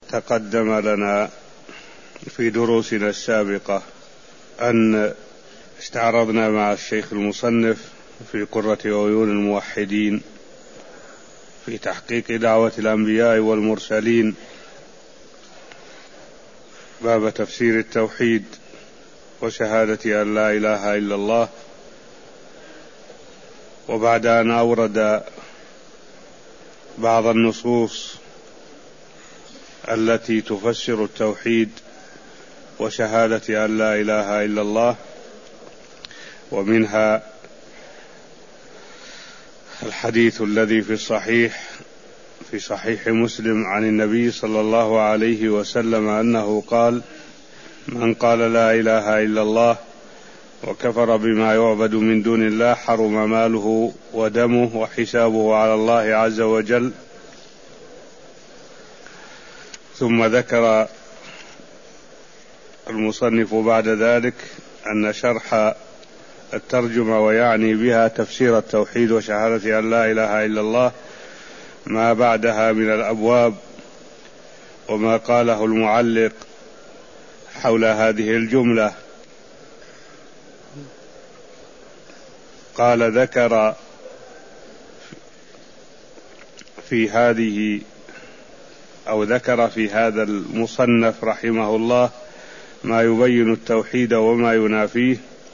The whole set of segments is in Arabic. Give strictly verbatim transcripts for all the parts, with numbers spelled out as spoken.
تقدم لنا في دروسنا السابقة أن استعرضنا مع الشيخ المصنف في قرة عيون الموحدين في تحقيق دعوة الأنبياء والمرسلين باب تفسير التوحيد وشهادة أن لا إله إلا الله، وبعد أن أورد بعض النصوص التي تفسر التوحيد وشهادة أن لا إله إلا الله، ومنها الحديث الذي في الصحيح في صحيح مسلم عن النبي صلى الله عليه وسلم أنه قال: من قال لا إله إلا الله وكفر بما يعبد من دون الله حرم ماله ودمه وحسابه على الله عز وجل. ثم ذكر المصنف بعد ذلك أن شرح الترجمة ويعني بها تفسير التوحيد وشهادة أن لا إله إلا الله ما بعدها من الأبواب وما قاله المعلق حول هذه الجملة. قال: ذكر في هذه أو ذكر في هذا المصنف رحمه الله ما يبين التوحيد وما ينافيه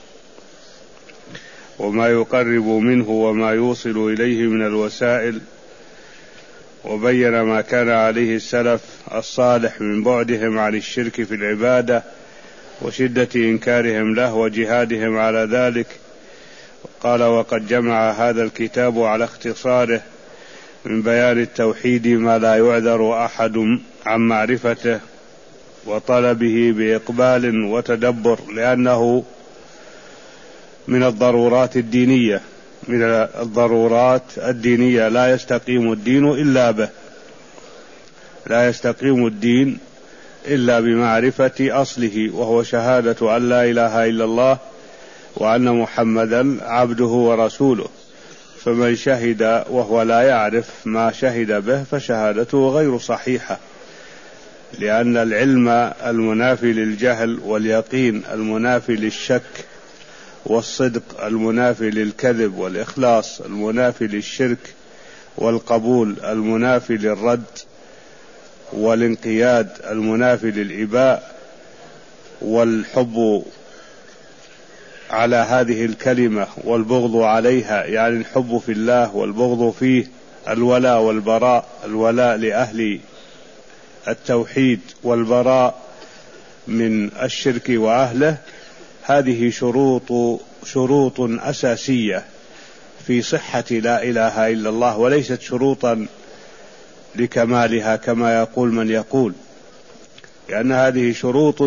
وما يقرب منه وما يوصل إليه من الوسائل، وبين ما كان عليه السلف الصالح من بعدهم عن الشرك في العبادة وشدة إنكارهم له وجهادهم على ذلك. قال: وقد جمع هذا الكتاب على اختصاره من بيان التوحيد ما لا يعذر أحد عن معرفته وطلبه بإقبال وتدبر، لأنه من الضرورات الدينية من الضرورات الدينية لا يستقيم الدين إلا به لا يستقيم الدين إلا بمعرفة أصله، وهو شهادة أن لا إله إلا الله وأن محمدا عبده ورسوله. فمن شهد وهو لا يعرف ما شهد به فشهادته غير صحيحة، لأن العلم المنافي للجهل واليقين المنافي للشك والصدق المنافي للكذب والإخلاص المنافي للشرك والقبول المنافي للرد والانقياد المنافي للإباء والحب على هذه الكلمة والبغض عليها، يعني الحب في الله والبغض فيه، الولاء والبراء، الولاء لأهل التوحيد والبراء من الشرك وأهله. هذه شروط شروط أساسية في صحة لا إله إلا الله، وليست شروطا لكمالها كما يقول من يقول، لأن هذه شروط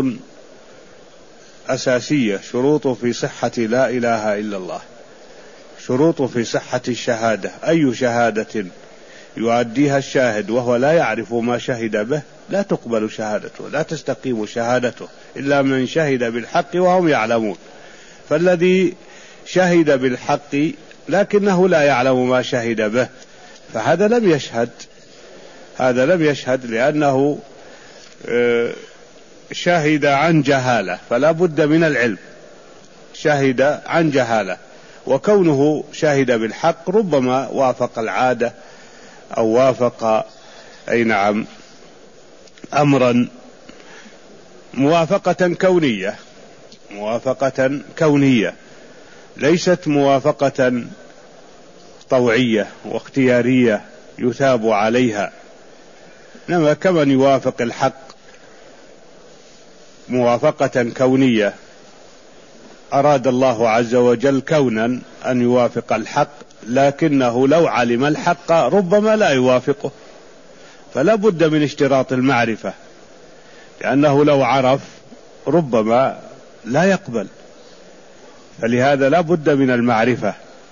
أساسية، شروط في صحة لا إله إلا الله، شروط في صحة الشهادة. أي شهادة يؤديها الشاهد وهو لا يعرف ما شهد به لا تقبل شهادته، لا تستقيم شهادته إلا من شهد بالحق وهم يعلمون. فالذي شهد بالحق لكنه لا يعلم ما شهد به فهذا لم يشهد هذا لم يشهد لأنه شهد عن جهالة، فلا بد من العلم. شهد عن جهالة، وكونه شهد بالحق ربما وافق العادة أو وافق أي نعم أمرا موافقة كونية موافقة كونية ليست موافقة طوعية واختيارية يثاب عليها، إنما كمن يوافق الحق موافقة كونية. أراد الله عز وجل كونا أن يوافق الحق، لكنه لو علم الحق ربما لا يوافقه، فلا بد من اشتراط المعرفة، لأنه لو عرف ربما لا يقبل، فلهذا لا بد من المعرفة.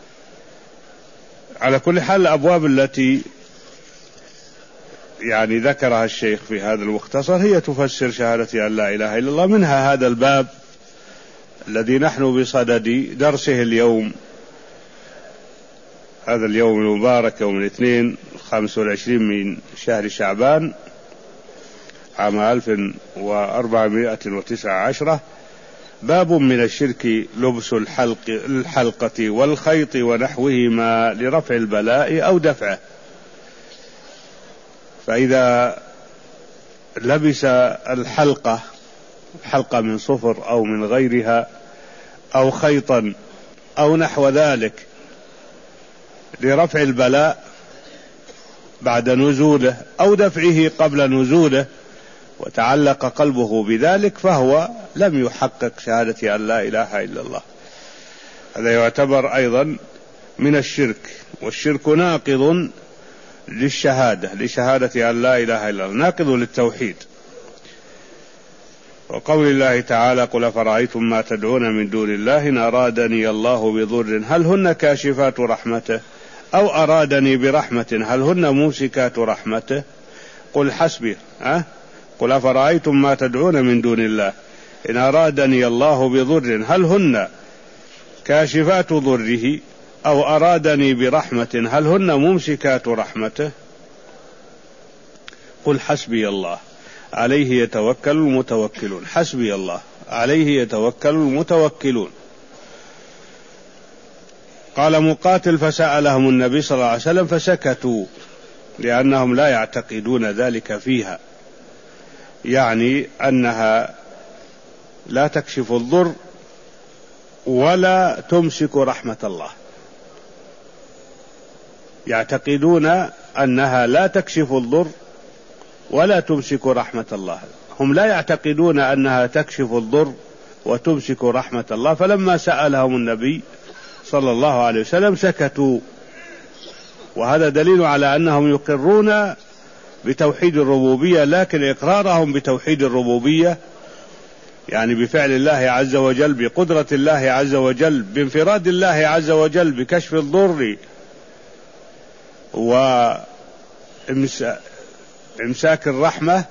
على كل حال الأبواب التي يعني ذكرها الشيخ في هذا المختصر هي تفسر شهادة أن لا إله إلا الله، منها هذا الباب الذي نحن بصدد درسه اليوم، هذا اليوم المبارك يوم الاثنين الخامس والعشرين من شهر شعبان، عام ألف وأربعمائة وتسعة عشر. باب من الشرك لبس الحلق الحلقة والخيط ونحوهما لرفع البلاء أو دفعه. فإذا لبس الحلقة، حلقة من صفر أو من غيرها، أو خيطا أو نحو ذلك لرفع البلاء بعد نزوله أو دفعه قبل نزوله، وتعلق قلبه بذلك، فهو لم يحقق شهادة أن لا إله إلا الله. هذا يعتبر أيضا من الشرك، والشرك ناقض للشهادة، لشهادة أن لا إله إلا الله، ناقض للتوحيد. وقول الله تعالى: قل أفرأيتم ما تدعون من دون الله إن أرادني الله بضر هل هن كاشفات رحمته أو أرادني برحمة هل هن ممسكات رحمته قل حسبي أه؟ قل أفرأيتم ما تدعون من دون الله إن أرادني الله بضر هل هن كاشفات ضره أو أرادني برحمة هل هن ممسكات رحمته قل حسبي الله عليه يتوكل المتوكلون. حسبي الله عليه يتوكل المتوكلون. قال مقاتل: فسألهم النبي صلى الله عليه وسلم فسكتوا لأنهم لا يعتقدون ذلك فيها، يعني أنها لا تكشف الضر ولا تمسك رحمة الله. يعتقدون أنها لا تكشف الضر ولا تمسك رحمة الله، هم لا يعتقدون أنها تكشف الضر وتمسك رحمة الله. فلما سألهم النبي صلى الله عليه وسلم سكتوا، وهذا دليل على أنهم يقرون بتوحيد الربوبية، لكن إقرارهم بتوحيد الربوبية يعني بفعل الله عز وجل، بقدرة الله عز وجل، بانفراد الله عز وجل بكشف الضر وإمساك الرحمة،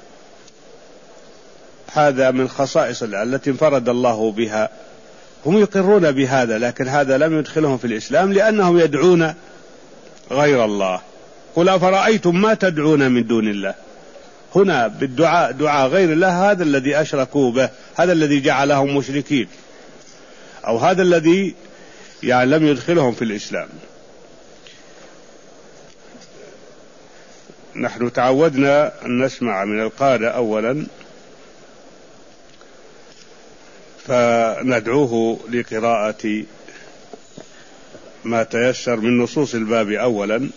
هذا من خصائص الله التي انفرد الله بها. هم يقرون بهذا، لكن هذا لم يدخلهم في الإسلام لأنهم يدعون غير الله. قل أفرأيتم ما تدعون من دون الله، هنا بالدعاء دعاء غير الله، هذا الذي أشركوا به، هذا الذي جعلهم مشركين، أو هذا الذي يعني لم يدخلهم في الإسلام. نحن تعودنا أن نسمع من القارئ أولا، فندعوه لقراءة ما تيسر من نصوص الباب أولا.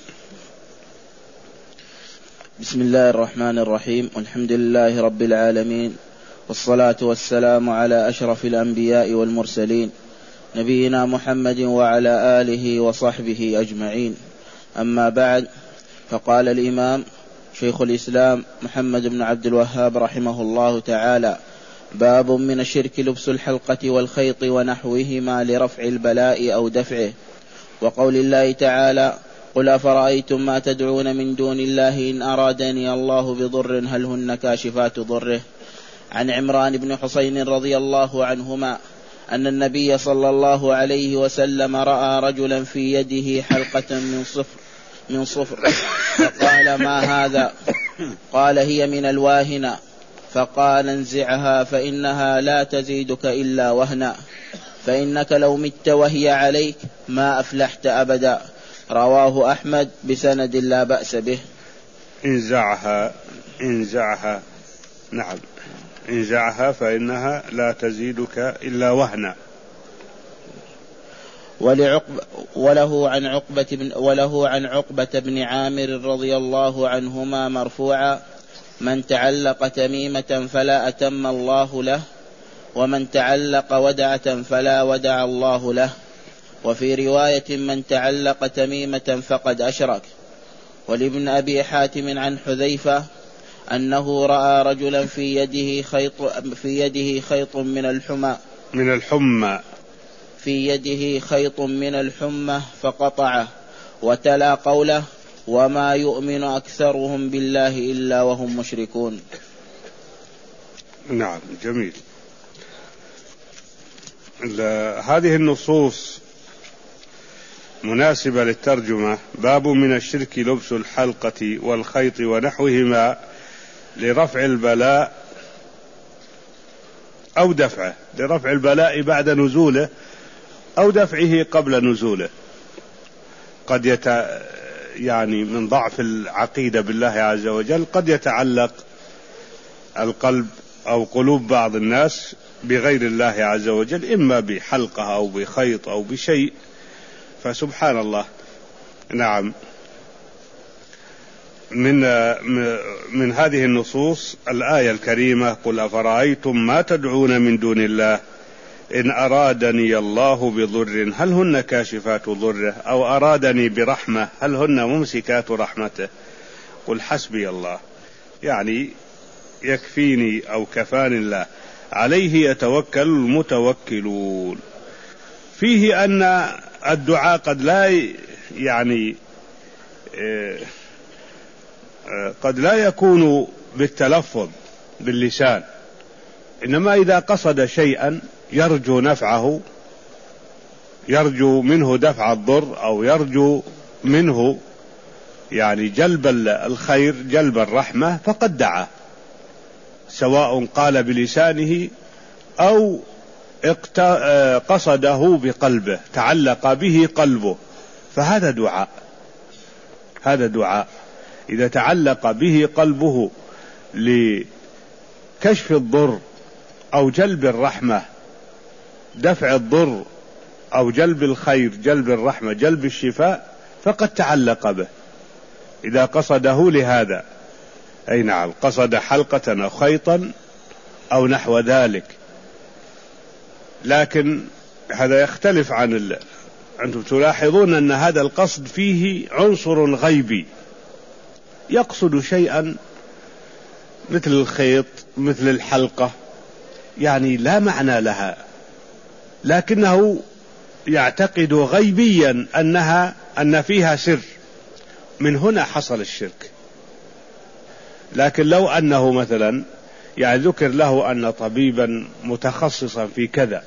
بسم الله الرحمن الرحيم، والحمد لله رب العالمين، والصلاة والسلام على أشرف الأنبياء والمرسلين نبينا محمد وعلى آله وصحبه أجمعين. أما بعد، فقال الإمام شيخ الإسلام محمد بن عبد الوهاب رحمه الله تعالى: باب من الشرك لبس الحلقة والخيط ونحوهما لرفع البلاء أو دفعه. وقول الله تعالى: قل أفرأيتم ما تدعون من دون الله إن أرادني الله بضر هل هن كاشفات ضره. عن عمران بن حسين رضي الله عنهما أن النبي صلى الله عليه وسلم رأى رجلا في يده حلقة من صفر من صفر فقال: ما هذا؟ قال: هي من الواهنة. فقال: انزعها فإنها لا تزيدك إلا وهنا، فإنك لو مت وهي عليك ما أفلحت أبدا. رواه أحمد بسند لا بأس به. انزعها انزعها نعم انزعها فإنها لا تزيدك إلا وهنا. ولعقب وله عن عقبة بن وله عن عقبة بن عامر رضي الله عنهما مرفوعا: من تعلق تميمة فلا أتم الله له، ومن تعلق ودعة فلا ودع الله له. وفي رواية: من تعلق تميمة فقد أشرك. ولابن أبي حاتم عن حذيفة أنه رأى رجلا في يده خيط في يده خيط من الحمى من الحمى في يده خيط من الحمى فقطعه، وتلا قوله: وما يؤمن أكثرهم بالله إلا وهم مشركون. نعم، جميل. هذه النصوص مناسبة للترجمة. باب من الشرك لبس الحلقة والخيط ونحوهما لرفع البلاء أو دفعه، لرفع البلاء بعد نزوله أو دفعه قبل نزوله. قد يت يعني من ضعف العقيدة بالله عز وجل قد يتعلق القلب أو قلوب بعض الناس بغير الله عز وجل، إما بحلقة أو بخيط أو بشيء، فسبحان الله. نعم. من من هذه النصوص الآية الكريمة: قل أفرأيتم ما تدعون من دون الله إن أرادني الله بضر هل هن كاشفات ضره أو أرادني برحمة هل هن ممسكات رحمته قل حسبي الله. يعني يكفيني أو كفاني الله، عليه يتوكل المتوكلون. فيه أن الدعاء قد لا يعني قد لا يكون بالتلفظ باللسان، إنما إذا قصد شيئا يرجو نفعه، يرجو منه دفع الضر أو يرجو منه يعني جلب الخير جلب الرحمة، فقد دعا، سواء قال بلسانه أو قصده بقلبه، تعلق به قلبه، فهذا دعاء. هذا دعاء إذا تعلق به قلبه لكشف الضر أو جلب الرحمة، دفع الضر أو جلب الخير جلب الرحمة جلب الشفاء، فقد تعلق به إذا قصده لهذا. أي نعم، قصد حلقة أو خيطا أو نحو ذلك. لكن هذا يختلف عن ال... أنتم تلاحظون أن هذا القصد فيه عنصر غيبي، يقصد شيئا مثل الخيط مثل الحلقة، يعني لا معنى لها، لكنه يعتقد غيبيا أنها أن فيها سر، من هنا حصل الشرك. لكن لو أنه مثلا يعني ذكر له أن طبيبا متخصصا في كذا،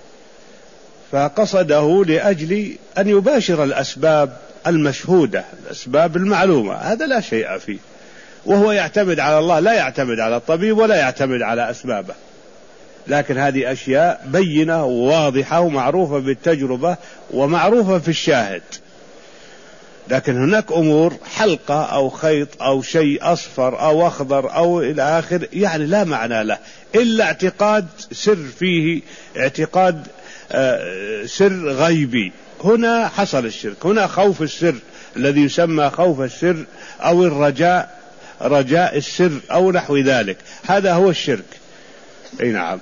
فقصده لأجل أن يباشر الأسباب المشهودة الأسباب المعلومة، هذا لا شيء فيه، وهو يعتمد على الله، لا يعتمد على الطبيب ولا يعتمد على أسبابه. لكن هذه أشياء بينة وواضحة ومعروفة بالتجربة ومعروفة في الشاهد. لكن هناك أمور حلقة أو خيط أو شيء أصفر أو أخضر أو إلى آخر، يعني لا معنى له إلا اعتقاد سر فيه، اعتقاد سر غيبي. هنا حصل الشرك، هنا خوف السر الذي يسمى خوف السر أو الرجاء، رجاء السر أو نحو ذلك، هذا هو الشرك. أي نعم.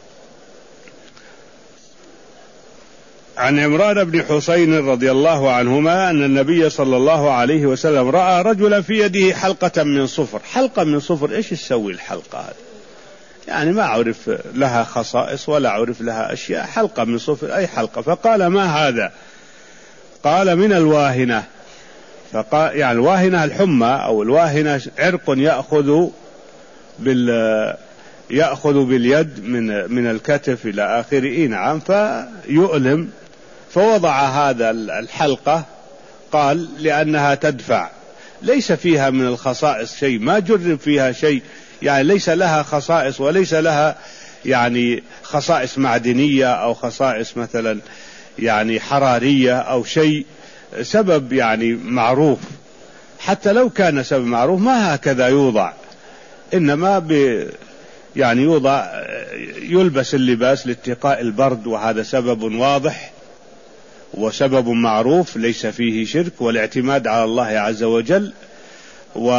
عن عمران بن حسين رضي الله عنهما أن النبي صلى الله عليه وسلم رأى رجلا في يده حلقة من صفر. حلقة من صفر، إيش تسوي الحلقة هذه؟ يعني ما أعرف لها خصائص ولا أعرف لها أشياء، حلقة من صفر أي حلقة. فقال: ما هذا؟ قال: من الواهنة. فقال يعني الواهنة الحمى أو الواهنة عرق يأخذ بال يأخذ باليد من من الكتف إلى آخره. نعم. فيؤلم، فوضع هذا الحلقة، قال: لأنها تدفع، ليس فيها من الخصائص شيء، ما جرب فيها شيء، يعني ليس لها خصائص وليس لها يعني خصائص معدنية أو خصائص مثلا يعني حرارية أو شيء سبب يعني معروف. حتى لو كان سبب معروف ما هكذا يوضع، إنما ب يعني يوضع يلبس اللباس لاتقاء البرد، وهذا سبب واضح وسبب معروف ليس فيه شرك والاعتماد على الله عز وجل، و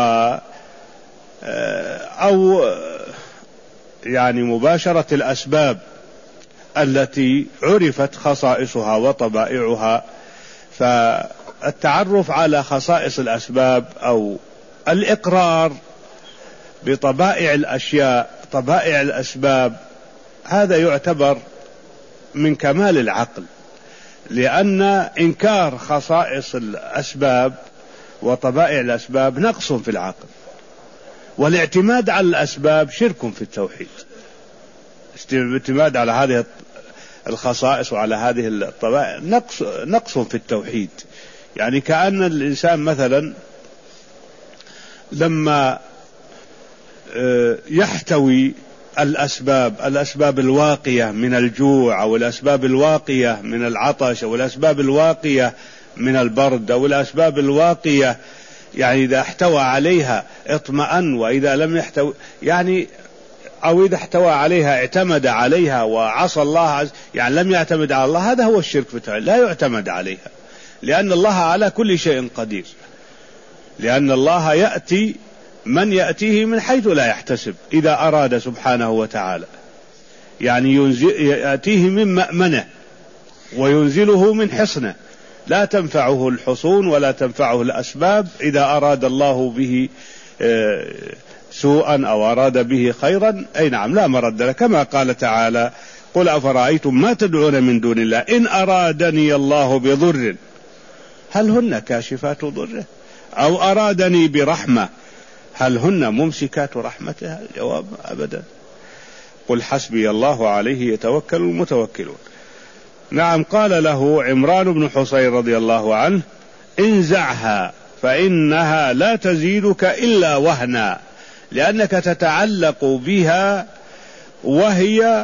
أو يعني مباشرة الأسباب التي عرفت خصائصها وطبائعها. فالتعرف على خصائص الأسباب أو الإقرار بطبائع الأشياء طبائع الأسباب، هذا يعتبر من كمال العقل، لأن إنكار خصائص الأسباب وطبائع الأسباب نقص في العقل، والاعتماد على الأسباب شرك في التوحيد. الاعتماد على هذه الخصائص وعلى هذه الطبائع نقص, نقص في التوحيد. يعني كأن الإنسان مثلا لما يحتوي الأسباب الأسباب الواقية من الجوع أو الأسباب الواقية من العطش أو الأسباب الواقية من البرد أو الأسباب الواقية، يعني إذا احتوى عليها اطمأن، وإذا لم يحتوي يعني أو إذا احتوى عليها اعتمد عليها وعصى الله عز يعني لم يعتمد على الله، هذا هو الشرك بالتوحيد، لا يعتمد عليها، لأن الله على كل شيء قدير، لأن الله يأتي من يأتيه من حيث لا يحتسب إذا أراد سبحانه وتعالى، يعني يأتيه من مأمنه وينزله من حصنه، لا تنفعه الحصون ولا تنفعه الأسباب إذا أراد الله به سوءا أو أراد به خيرا، أي نعم لا مرد له، كما قال تعالى: قل أفرأيتم ما تدعون من دون الله إن أرادني الله بضر هل هن كاشفات ضره أو أرادني برحمة هل هن ممسكات رحمتها؟ الجواب: أبدا. قل حسبي الله عليه يتوكل المتوكلون. نعم، قال له عمران بن حصين رضي الله عنه: انزعها فإنها لا تزيدك إلا وهنا، لأنك تتعلق بها وهي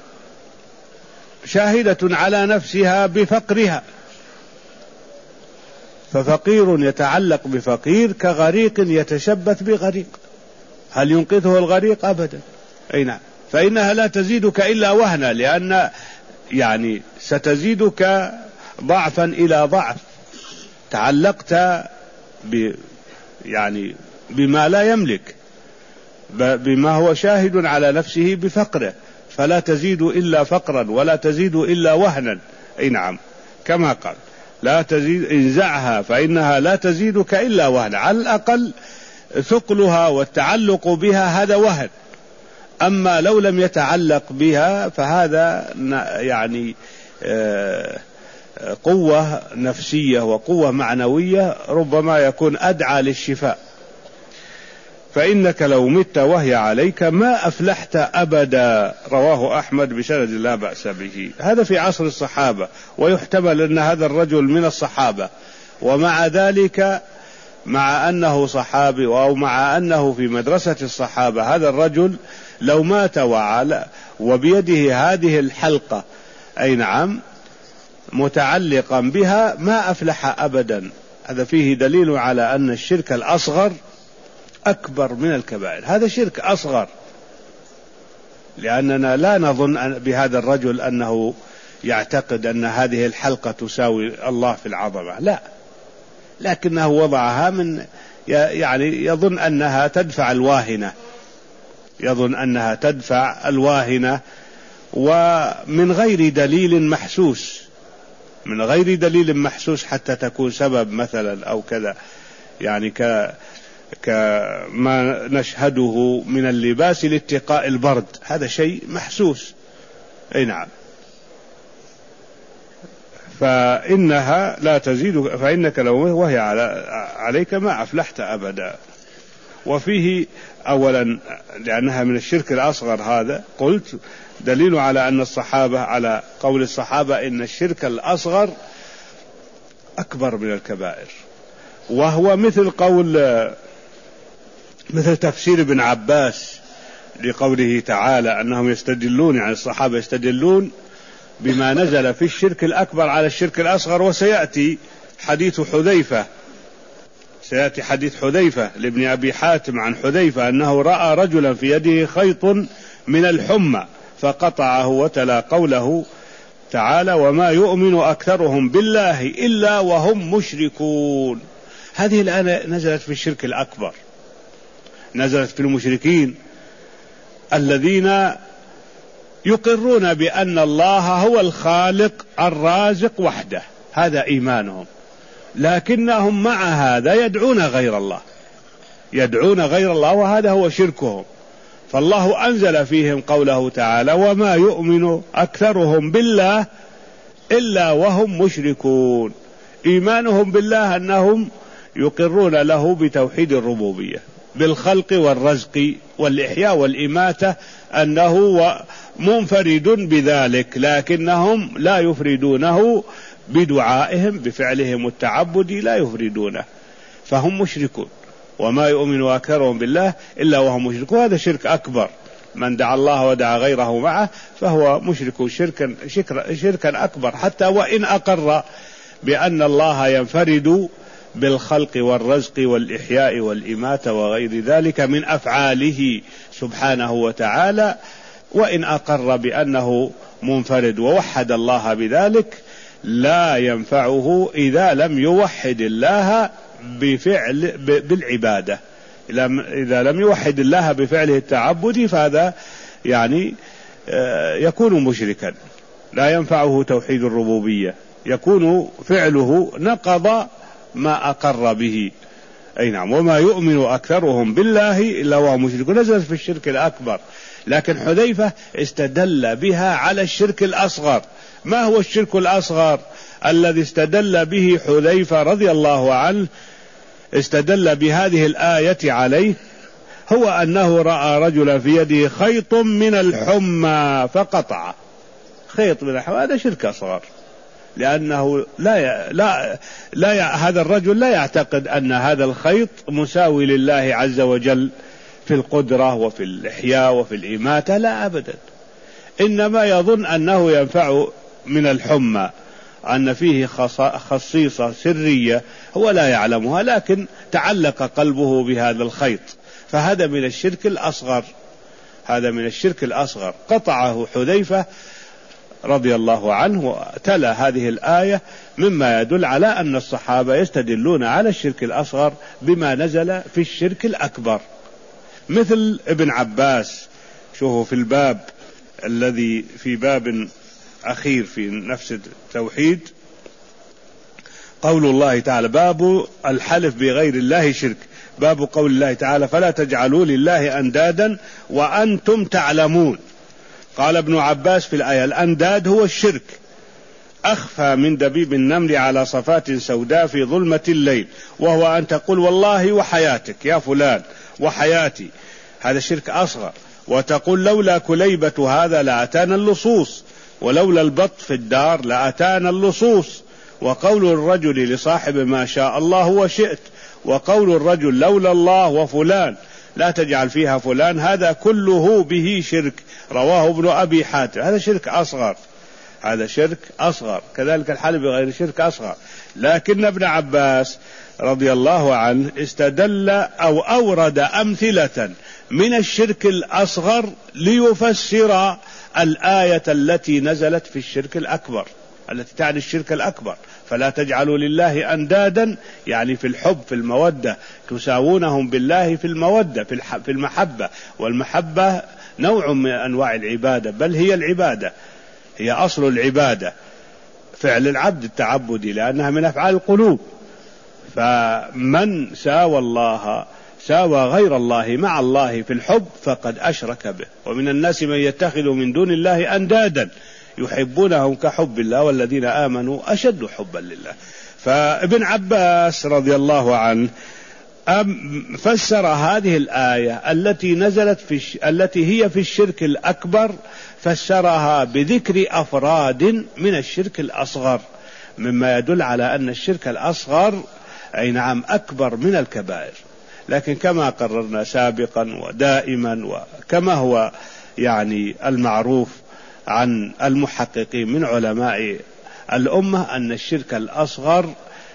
شاهدة على نفسها بفقرها، ففقير يتعلق بفقير كغريق يتشبث بغريق، هل ينقذه الغريق؟ أبدا. أي نعم، فإنها لا تزيدك إلا وهنا، لأن يعني ستزيدك ضعفا إلى ضعف، تعلقت ب يعني بما لا يملك، بما هو شاهد على نفسه بفقره، فلا تزيد إلا فقرا ولا تزيد إلا وهنا. أي نعم، كما قال: لا تزيد انزعها فإنها لا تزيدك إلا وهنا، على الأقل ثقلها والتعلق بها هذا وهن، أما لو لم يتعلق بها فهذا يعني قوة نفسية وقوة معنوية ربما يكون أدعى للشفاء. فإنك لو مت وهي عليك ما أفلحت أبدا، رواه أحمد بسند لا بأس به. هذا في عصر الصحابة، ويحتمل أن هذا الرجل من الصحابة، ومع ذلك مع أنه صحابي أو مع أنه في مدرسة الصحابة، هذا الرجل لو مات وعلى وبيده هذه الحلقة أي نعم متعلقا بها ما أفلح أبدا. هذا فيه دليل على أن الشرك الأصغر أكبر من الكبائر، هذا شرك أصغر، لأننا لا نظن بهذا الرجل أنه يعتقد أن هذه الحلقة تساوي الله في العظمة، لا، لكنه وضعها من يعني يظن أنها تدفع الواهنة، يظن أنها تدفع الواهنة ومن غير دليل محسوس، من غير دليل محسوس حتى تكون سبب مثلا أو كذا، يعني ك كما نشهده من اللباس لاتقاء البرد، هذا شيء محسوس. أي نعم، فإنها لا تزيد فإنك لو وهي عليك ما أفلحت أبدا. وفيه أولا لأنها من الشرك الأصغر، هذا قلت دليل على أن الصحابة على قول الصحابة إن الشرك الأصغر أكبر من الكبائر، وهو مثل قول مثل تفسير ابن عباس لقوله تعالى أنهم يستدلون، يعني الصحابة يستدلون بما نزل في الشرك الأكبر على الشرك الأصغر. وسيأتي حديث حذيفة سيأتي حديث حذيفة لابن أبي حاتم عن حذيفة أنه رأى رجلا في يده خيط من الحمى فقطعه، وتلا قوله تعالى: وما يؤمن أكثرهم بالله إلا وهم مشركون. هذه الآن نزلت في الشرك الأكبر، نزلت في المشركين الذين يقرون بأن الله هو الخالق الرازق وحده، هذا إيمانهم، لكنهم مع هذا يدعون غير الله، يدعون غير الله، وهذا هو شركهم. فالله أنزل فيهم قوله تعالى: وما يؤمن أكثرهم بالله إلا وهم مشركون. إيمانهم بالله أنهم يقرون له بتوحيد الربوبية، بالخلق والرزق والإحياء والإماتة، أنه منفرد بذلك، لكنهم لا يفردونه بدعائهم، بفعلهم التعبدي لا يفردونه، فهم مشركون. وما يؤمن أكثرهم بالله إلا وهم مشركون. هذا شرك أكبر، من دعا الله ودعا غيره معه فهو مشرك شركا, شركا أكبر، حتى وإن أقر بأن الله ينفرد بالخلق والرزق والإحياء والإماتة وغير ذلك من أفعاله سبحانه وتعالى، وإن أقر بأنه منفرد ووحد الله بذلك، لا ينفعه إذا لم يوحد الله بفعل بالعبادة. إذا لم يوحد الله بفعله التعبدي فهذا يعني يكون مشركا، لا ينفعه توحيد الربوبية، يكون فعله نقض ما أقر به. أي نعم. وما يؤمن أكثرهم بالله إلا وهو مشرك، نزل في الشرك الأكبر. لكن حذيفة استدل بها على الشرك الأصغر. ما هو الشرك الأصغر الذي استدل به حذيفة رضي الله عنه؟ استدل بهذه الآية عليه، هو أنه رأى رجلا في يده خيط من الحمى فقطعه. خيط من الحمى هذا شرك أصغر، لأنه لا ي... لا لا ي... هذا الرجل لا يعتقد أن هذا الخيط مساوي لله عز وجل في القدرة وفي الإحياء وفي الإماتة، لا أبدا، إنما يظن أنه ينفع من الحمى، أن فيه خصيصة سرية هو لا يعلمها، لكن تعلق قلبه بهذا الخيط، فهذا من الشرك الأصغر. هذا من الشرك الأصغر. قطعه حذيفة رضي الله عنه وتلا هذه الآية، مما يدل على أن الصحابة يستدلون على الشرك الأصغر بما نزل في الشرك الأكبر. مثل ابن عباس، شوفوا في الباب الذي في باب أخير في نفس التوحيد، قول الله تعالى: باب الحلف بغير الله شرك. باب قول الله تعالى: فلا تجعلوا لله أندادا وأنتم تعلمون. قال ابن عباس في الآية: الأنداد هو الشرك، أخفى من دبيب النمل على صفات سوداء في ظلمة الليل، وهو أن تقول والله وحياتك يا فلان وحياتي، هذا شرك أصغر. وتقول لولا كليبة هذا لأتانا اللصوص، ولولا البط في الدار لأتانا اللصوص. وقول الرجل لصاحب ما شاء الله وشئت، وقول الرجل لولا الله وفلان لا تجعل فيها فلان، هذا كله به شرك. رواه ابن أبي حاتم. هذا شرك أصغر، هذا شرك أصغر. كذلك الحلف بغير شرك أصغر. لكن ابن عباس رضي الله عنه استدل أو أورد أمثلة من الشرك الأصغر ليفسر الآية التي نزلت في الشرك الأكبر، التي تعني الشرك الأكبر: فلا تجعلوا لله أندادا، يعني في الحب في المودة، تساوونهم بالله في المودة في المحبة. والمحبة نوع من أنواع العبادة، بل هي العبادة، هي أصل العبادة، فعل العبد التعبدي، لأنها من أفعال القلوب. فمن ساوى الله ساوى غير الله مع الله في الحب فقد أشرك به. ومن الناس من يتخذ من دون الله أندادا يحبونهم كحب الله والذين آمنوا أشد حبا لله. فابن عباس رضي الله عنه فسر هذه الآية التي نزلت في الش... التي هي في الشرك الأكبر، فسرها بذكر أفراد من الشرك الأصغر، مما يدل على أن الشرك الأصغر أي نعم أكبر من الكبائر. لكن كما قررنا سابقا ودائما، وكما هو يعني المعروف عن المحققين من علماء الأمة، أن الشرك الأصغر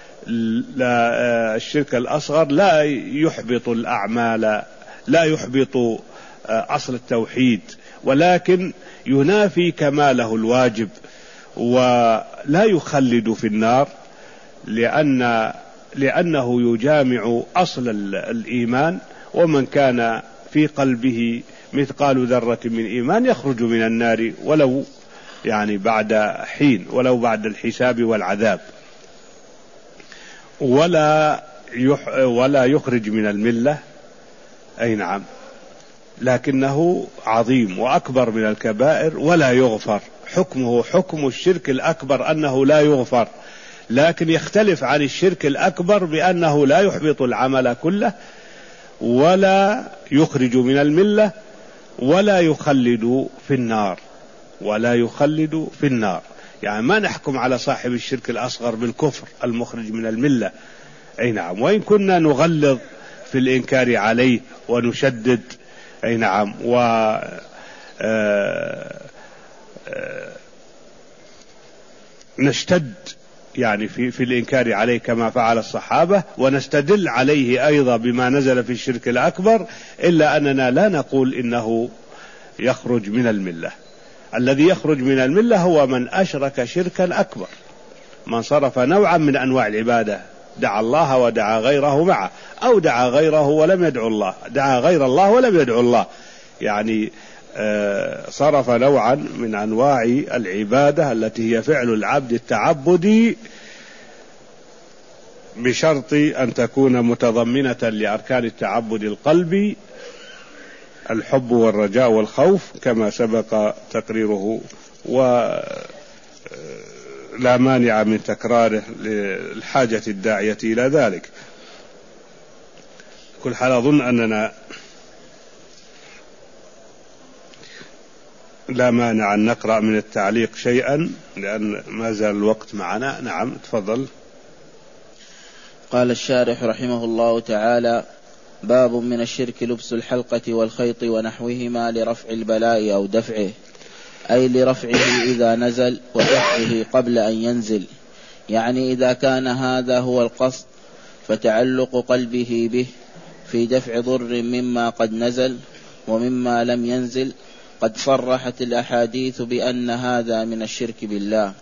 لا الشرك الأصغر لا يحبط الأعمال، لا يحبط أصل التوحيد، ولكن ينافي كماله الواجب، ولا يخلد في النار، لأن لأنه يجامع أصل الإيمان. ومن كان في قلبه مثقال ذرة من إيمان يخرج من النار ولو يعني بعد حين، ولو بعد الحساب والعذاب، ولا يح ولا يخرج من الملة. أي نعم، لكنه عظيم وأكبر من الكبائر ولا يغفر. حكمه حكم الشرك الأكبر أنه لا يغفر، لكن يختلف عن الشرك الأكبر بأنه لا يحبط العمل كله، ولا يخرج من الملة، ولا يخلد في النار، ولا يخلد في النار. يعني ما نحكم على صاحب الشرك الأصغر بالكفر المخرج من الملة. أي نعم، وإن كنا نغلظ في الإنكار عليه ونشدد، أي نعم، و نشتد يعني في, في الإنكار عليه كما فعل الصحابة، ونستدل عليه أيضا بما نزل في الشرك الأكبر، إلا أننا لا نقول إنه يخرج من الملة. الذي يخرج من الملة هو من أشرك شركا أكبر، من صرف نوعا من أنواع العبادة، دعا الله ودعا غيره معه، أو دعا غيره ولم يدعو الله، دعا غير الله ولم يدعو الله، يعني صرف نوعا من أنواع العبادة التي هي فعل العبد التعبدي بشرط أن تكون متضمنة لأركان التعبد القلبي، الحب والرجاء والخوف كما سبق تقريره، ولا مانع من تكراره للحاجة الداعية إلى ذلك. كل حال أظن أننا لا مانع أن نقرأ من التعليق شيئا لأن ما زال الوقت معنا. نعم تفضل. قال الشارح رحمه الله تعالى: باب من الشرك لبس الحلقة والخيط ونحوهما لرفع البلاء أو دفعه، أي لرفعه إذا نزل ودفعه قبل أن ينزل، يعني إذا كان هذا هو القصد فتعلق قلبه به في دفع ضر مما قد نزل ومما لم ينزل. قد صرحت الأحاديث بأن هذا من الشرك بالله.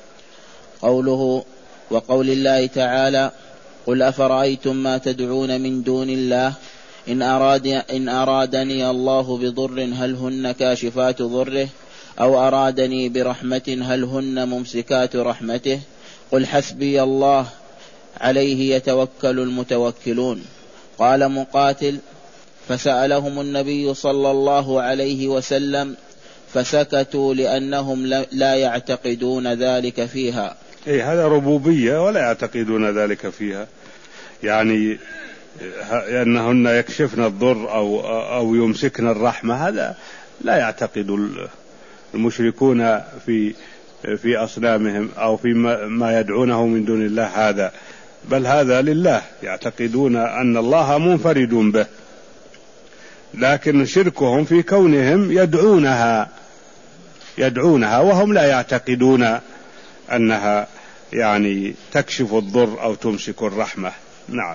قوله وقول الله تعالى: قل أفرأيتم ما تدعون من دون الله إن, أراد إن أرادني الله بضر هل هن كاشفات ضره أو أرادني برحمة هل هن ممسكات رحمته قل حسبي الله عليه يتوكل المتوكلون. قال مقاتل: فسألهم النبي صلى الله عليه وسلم فسكتوا لأنهم لا يعتقدون ذلك فيها. إيه هذا ربوبية ولا يعتقدون ذلك فيها، يعني أنهن يكشفن الضر أو, أو يمسكن الرحمة، هذا لا يعتقد المشركون في, في أصنامهم أو في ما يدعونه من دون الله هذا، بل هذا لله، يعتقدون أن الله منفرد به، لكن شركهم في كونهم يدعونها يدعونها وهم لا يعتقدون أنها يعني تكشف الضر أو تمسك الرحمة. نعم.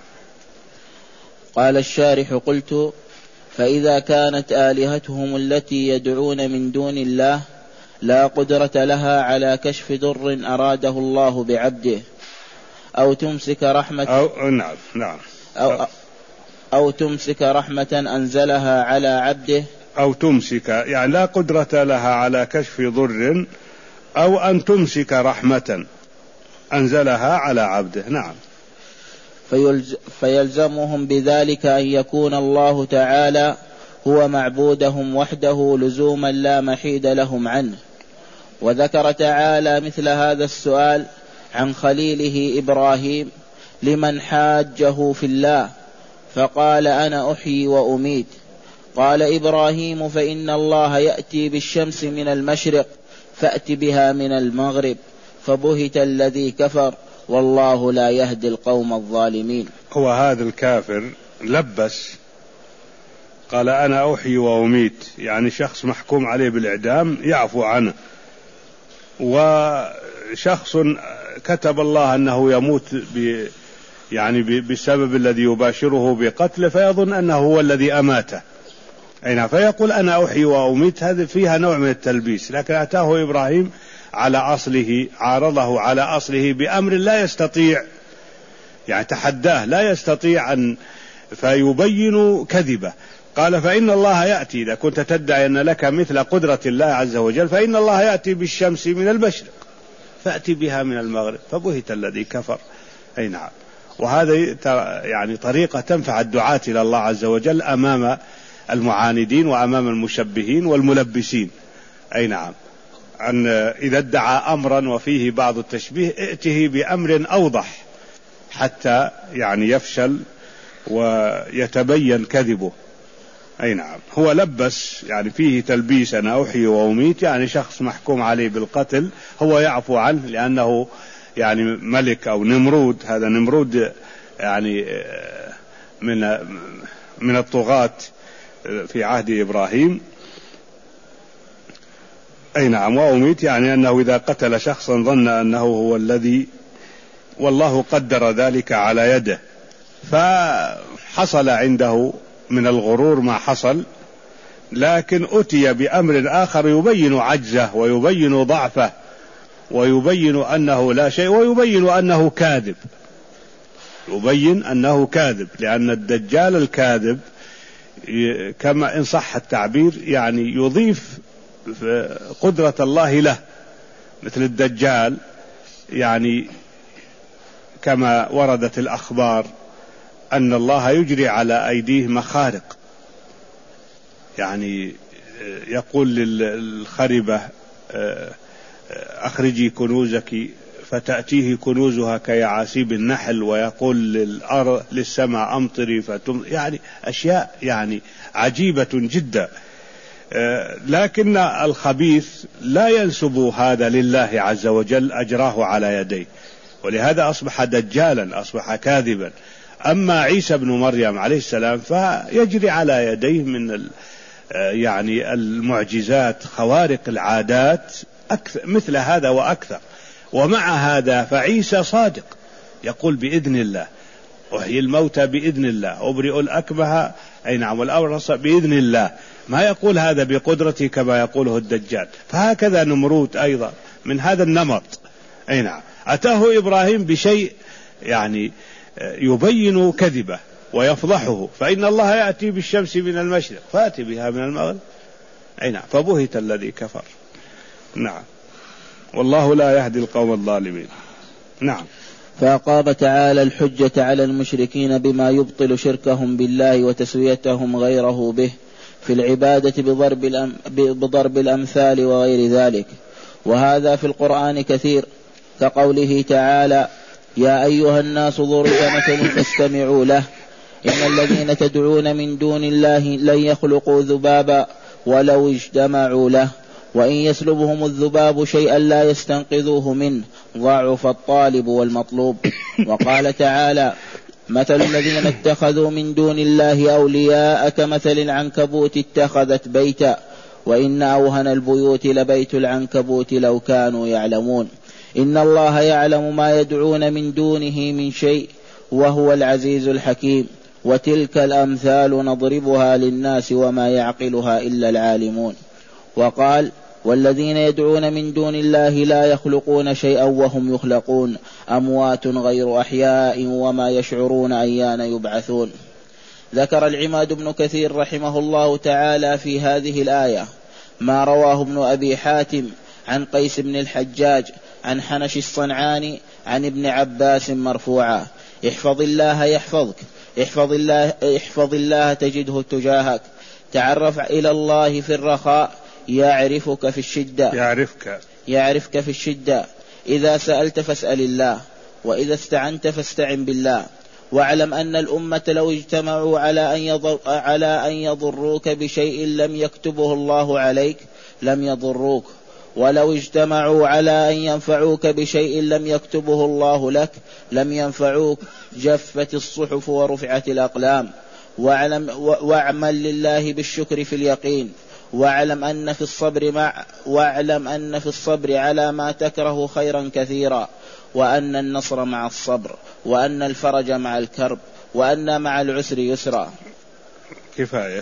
قال الشارح: قلت: فإذا كانت آلهتهم التي يدعون من دون الله لا قدرة لها على كشف ضر أراده الله بعبده أو تمسك رحمة أو نعم نعم أو, أو تمسك رحمة أنزلها على عبده أو تمسك يعني لا قدرة لها على كشف ضر أو أن تمسك رحمة أنزلها على عبده. نعم. فيلز فيلزمهم بذلك أن يكون الله تعالى هو معبودهم وحده لزوما لا محيد لهم عنه. وذكر تعالى مثل هذا السؤال عن خليله إبراهيم لمن حاجه في الله فقال: أنا أحيي وأميت. قال إبراهيم: فإن الله يأتي بالشمس من المشرق فأت بها من المغرب فبهت الذي كفر والله لا يهدي القوم الظالمين. هو هذا الكافر لبس، قال أنا أحيي وأميت، يعني شخص محكوم عليه بالإعدام يعفو عنه، وشخص كتب الله أنه يموت ب يعني بسبب الذي يباشره بقتله فيظن أنه هو الذي أماته، أين فيقول أنا أحيي وأميت. هذه فيها نوع من التلبيس، لكن أتاه إبراهيم على أصله، عارضه على أصله بأمر لا يستطيع، يعني تحداه لا يستطيع أن فيبين كذبه. قال: فإن الله يأتي، إذا كنت تدعي أن لك مثل قدرة الله عز وجل فإن الله يأتي بالشمس من المشرق فأتي بها من المغرب فبهت الذي كفر. أي نعم. وهذا يعني طريقة تنفع الدعاة إلى الله عز وجل أمام المعاندين وأمام المشبهين والملبسين. أي نعم. أن إذا ادعى أمرا وفيه بعض التشبيه ائته بأمر أوضح حتى يعني يفشل ويتبين كذبه. أي نعم. هو لبس، يعني فيه تلبيس، أنا أحيي وأميت، يعني شخص محكوم عليه بالقتل هو يعفو عنه لأنه يعني ملك أو نمرود. هذا نمرود يعني من من الطغاة في عهد إبراهيم. أي نعم. وأميت يعني أنه إذا قتل شخصا ظن أنه هو الذي، والله قدر ذلك على يده، فحصل عنده من الغرور ما حصل، لكن أتي بأمر آخر يبين عجزه ويبين ضعفه ويبين أنه لا شيء، ويبين أنه كاذب، يبين أنه كاذب، لأن الدجال الكاذب كما إن صح التعبير يعني يضيف قدرة الله له، مثل الدجال يعني كما وردت الأخبار أن الله يجري على أيديه مخارق، يعني يقول للخربة أخرجي كنوزك فتأتيه كنوزها كيعاسيب النحل، ويقول للأرض للسماء أمطري فتم، يعني أشياء يعني عجيبة جدا. لكن الخبيث لا ينسب هذا لله عز وجل، أجراه على يديه، ولهذا أصبح دجالا، أصبح كاذبا. أما عيسى بن مريم عليه السلام فيجري على يديه من يعني المعجزات خوارق العادات أكثر مثل هذا وأكثر. ومع هذا فعيسى صادق، يقول بإذن الله أحيي الموتى بإذن الله، أبرئ الأكمه أي نعم والأبرص بإذن الله، ما يقول هذا بقدرته كما يقوله الدجال. فهكذا نمرود أيضا من هذا النمط. أي نعم. أتاه إبراهيم بشيء يعني يبين كذبه ويفضحه، فإن الله يأتي بالشمس من المشرق فأتي بها من المغرب. أي نعم. فبهت الذي كفر. نعم. والله لا يهدي القوم الظالمين. نعم. فأقام تعالى الحجة على المشركين بما يبطل شركهم بالله وتسويتهم غيره به في العبادة بضرب, الأم بضرب الأمثال وغير ذلك، وهذا في القرآن كثير، كقوله تعالى: يا أيها الناس ضرب مثل فاستمعوا له، إن الذين تدعون من دون الله لن يخلقوا ذبابا ولو اجتمعوا له، وإن يسلبهم الذباب شيئا لا يستنقذوه منه، ضعف الطالب والمطلوب. وقال تعالى: مثل الذين اتخذوا من دون الله أولياء كمثل العنكبوت اتخذت بيتا، وإن أوهن البيوت لبيت العنكبوت لو كانوا يعلمون، إن الله يعلم ما يدعون من دونه من شيء وهو العزيز الحكيم. وتلك الأمثال نضربها للناس وما يعقلها إلا العالمون. وقال: والذين يدعون من دون الله لا يخلقون شيئا وهم يخلقون، أموات غير أحياء وما يشعرون أيان يبعثون. ذكر العماد بن كثير رحمه الله تعالى في هذه الآية ما رواه ابن أبي حاتم عن قيس بن الحجاج عن حنش الصنعاني عن ابن عباس مرفوعا: احفظ الله يحفظك، احفظ الله, احفظ الله تجده تجاهك، تعرف إلى الله في الرخاء يعرفك في الشدة يعرفك يعرفك في الشدة، إذا سألت فاسأل الله، وإذا استعنت فاستعن بالله. واعلم أن الأمة لو اجتمعوا على أن, يضر على أن يضروك بشيء لم يكتبه الله عليك لم يضروك، ولو اجتمعوا على أن ينفعوك بشيء لم يكتبه الله لك لم ينفعوك، جفت الصحف ورفعت الأقلام. واعلم واعمل لله بالشكر في اليقين، واعلم أن في الصبر مع واعلم أن في الصبر على ما تكره خيرا كثيرا، وأن النصر مع الصبر، وأن الفرج مع الكرب، وأن مع العسر يسرا. كفاية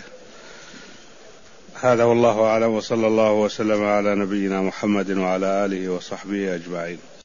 هذا، والله أعلم، وصلى الله وسلم على نبينا محمد وعلى آله وصحبه أجمعين.